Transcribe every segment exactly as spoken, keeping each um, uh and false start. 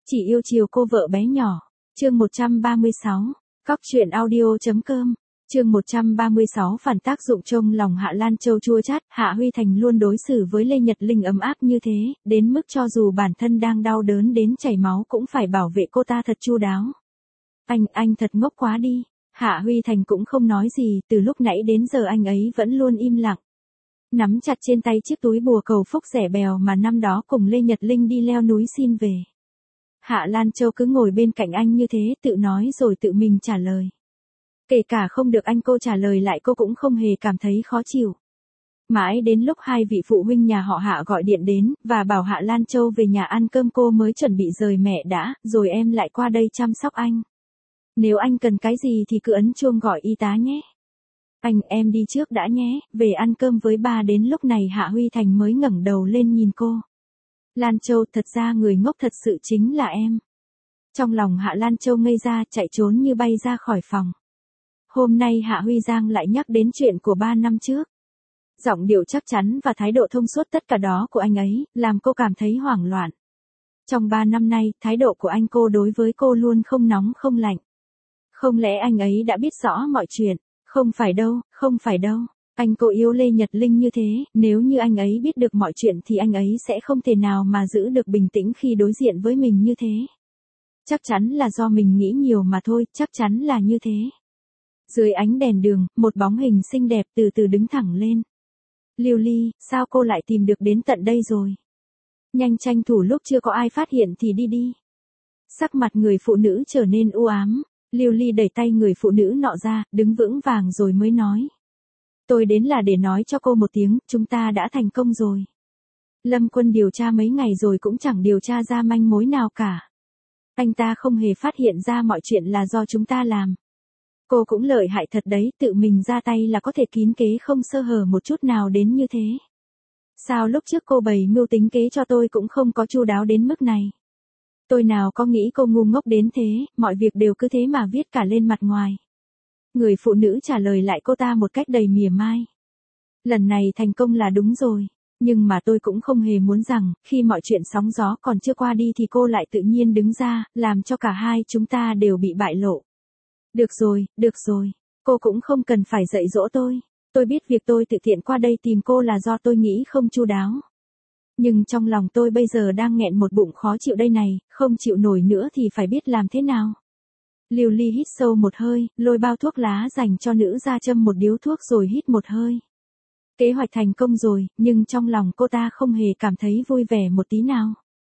Chỉ yêu chiều cô vợ bé nhỏ. Chương một trăm ba mươi sáu. Cóc truyện audio.com. Chương một trăm ba mươi sáu. Phản tác dụng trong lòng Hạ Lan Châu chua chát. Hạ Huy Thành luôn đối xử với Lê Nhật Linh ấm áp như thế, đến mức cho dù bản thân đang đau đớn đến chảy máu cũng phải bảo vệ cô ta thật chu đáo. Anh, anh thật ngốc quá đi. Hạ Huy Thành cũng không nói gì, từ lúc nãy đến giờ anh ấy vẫn luôn im lặng. Nắm chặt trên tay chiếc túi bùa cầu phúc rẻ bèo mà năm đó cùng Lê Nhật Linh đi leo núi xin về. Hạ Lan Châu cứ ngồi bên cạnh anh như thế, tự nói rồi tự mình trả lời. Kể cả không được anh cô trả lời lại cô cũng không hề cảm thấy khó chịu. Mãi đến lúc hai vị phụ huynh nhà họ Hạ gọi điện đến, và bảo Hạ Lan Châu về nhà ăn cơm cô mới chuẩn bị rời mẹ đã, rồi em lại qua đây chăm sóc anh. Nếu anh cần cái gì thì cứ ấn chuông gọi y tá nhé. Anh, em đi trước đã nhé, về ăn cơm với ba. Đến lúc này Hạ Huy Thành mới ngẩng đầu lên nhìn cô. Lan Châu, thật ra người ngốc thật sự chính là em. Trong lòng Hạ Lan Châu ngây ra, chạy trốn như bay ra khỏi phòng. Hôm nay Hạ Huy Giang lại nhắc đến chuyện của ba năm trước. Giọng điệu chắc chắn và thái độ thông suốt tất cả đó của anh ấy, làm cô cảm thấy hoảng loạn. Trong ba năm nay, thái độ của anh cô đối với cô luôn không nóng không lạnh. Không lẽ anh ấy đã biết rõ mọi chuyện? Không phải đâu, không phải đâu. Anh cô yêu Lê Nhật Linh như thế, nếu như anh ấy biết được mọi chuyện thì anh ấy sẽ không thể nào mà giữ được bình tĩnh khi đối diện với mình như thế. Chắc chắn là do mình nghĩ nhiều mà thôi, chắc chắn là như thế. Dưới ánh đèn đường, một bóng hình xinh đẹp từ từ đứng thẳng lên. Lưu Ly, sao cô lại tìm được đến tận đây rồi? Nhanh tranh thủ lúc chưa có ai phát hiện thì đi đi. Sắc mặt người phụ nữ trở nên u ám. Lưu Ly đẩy tay người phụ nữ nọ ra, đứng vững vàng rồi mới nói. Tôi đến là để nói cho cô một tiếng, chúng ta đã thành công rồi. Lâm Quân điều tra mấy ngày rồi cũng chẳng điều tra ra manh mối nào cả. Anh ta không hề phát hiện ra mọi chuyện là do chúng ta làm. Cô cũng lợi hại thật đấy, tự mình ra tay là có thể kín kế không sơ hở một chút nào đến như thế. Sao lúc trước cô bày mưu tính kế cho tôi cũng không có chu đáo đến mức này? Tôi nào có nghĩ cô ngu ngốc đến thế, mọi việc đều cứ thế mà viết cả lên mặt ngoài. Người phụ nữ trả lời lại cô ta một cách đầy mỉa mai. Lần này thành công là đúng rồi, nhưng mà tôi cũng không hề muốn rằng, khi mọi chuyện sóng gió còn chưa qua đi thì cô lại tự nhiên đứng ra, làm cho cả hai chúng ta đều bị bại lộ. Được rồi, được rồi, cô cũng không cần phải dạy dỗ tôi. Tôi biết việc tôi tự tiện qua đây tìm cô là do tôi nghĩ không chu đáo. Nhưng trong lòng tôi bây giờ đang nghẹn một bụng khó chịu đây này, không chịu nổi nữa thì phải biết làm thế nào. Lưu Ly hít sâu một hơi, lôi bao thuốc lá dành cho nữ ra châm một điếu thuốc rồi hít một hơi. Kế hoạch thành công rồi, nhưng trong lòng cô ta không hề cảm thấy vui vẻ một tí nào.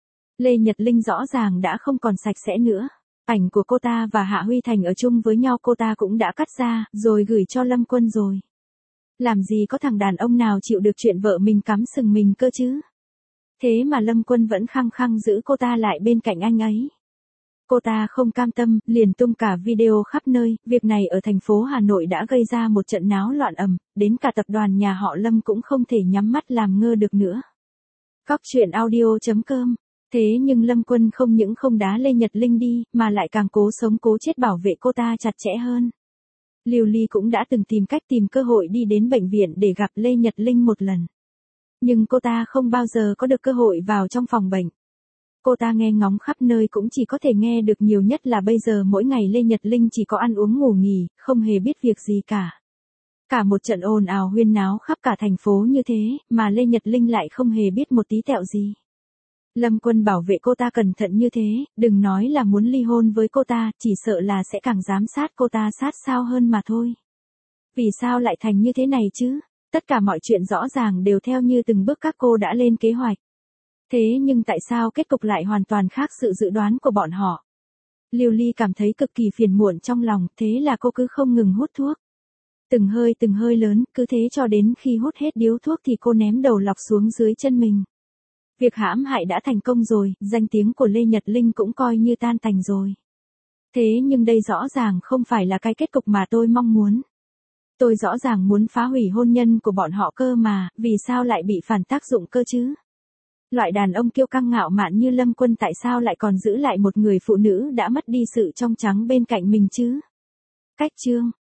Lê Nhật Linh rõ ràng đã không còn sạch sẽ nữa. Ảnh của cô ta và Hạ Huy Thành ở chung với nhau cô ta cũng đã cắt ra, rồi gửi cho Lâm Quân rồi. Làm gì có thằng đàn ông nào chịu được chuyện vợ mình cắm sừng mình cơ chứ? Thế mà Lâm Quân vẫn khăng khăng giữ cô ta lại bên cạnh anh ấy. Cô ta không cam tâm, liền tung cả video khắp nơi. Việc này ở thành phố Hà Nội đã gây ra một trận náo loạn ầm, đến cả tập đoàn nhà họ Lâm cũng không thể nhắm mắt làm ngơ được nữa. Cóc truyện audio.com. Thế nhưng Lâm Quân không những không đá Lê Nhật Linh đi, mà lại càng cố sống cố chết bảo vệ cô ta chặt chẽ hơn. Lưu Ly cũng đã từng tìm cách tìm cơ hội đi đến bệnh viện để gặp Lê Nhật Linh một lần. Nhưng cô ta không bao giờ có được cơ hội vào trong phòng bệnh. Cô ta nghe ngóng khắp nơi cũng chỉ có thể nghe được nhiều nhất là bây giờ mỗi ngày Lê Nhật Linh chỉ có ăn uống ngủ nghỉ, không hề biết việc gì cả. Cả một trận ồn ào huyên náo khắp cả thành phố như thế, mà Lê Nhật Linh lại không hề biết một tí tẹo gì. Lâm Quân bảo vệ cô ta cẩn thận như thế, đừng nói là muốn ly hôn với cô ta, chỉ sợ là sẽ càng giám sát cô ta sát sao hơn mà thôi. Vì sao lại thành như thế này chứ? Tất cả mọi chuyện rõ ràng đều theo như từng bước các cô đã lên kế hoạch. Thế nhưng tại sao kết cục lại hoàn toàn khác sự dự đoán của bọn họ? Lưu Ly cảm thấy cực kỳ phiền muộn trong lòng, thế là cô cứ không ngừng hút thuốc. Từng hơi từng hơi lớn, cứ thế cho đến khi hút hết điếu thuốc thì cô ném đầu lọc xuống dưới chân mình. Việc hãm hại đã thành công rồi, danh tiếng của Lê Nhật Linh cũng coi như tan tành rồi. Thế nhưng đây rõ ràng không phải là cái kết cục mà tôi mong muốn. Tôi rõ ràng muốn phá hủy hôn nhân của bọn họ cơ mà, vì sao lại bị phản tác dụng cơ chứ? Loại đàn ông kiêu căng ngạo mạn như Lâm Quân tại sao lại còn giữ lại một người phụ nữ đã mất đi sự trong trắng bên cạnh mình chứ? Cách chương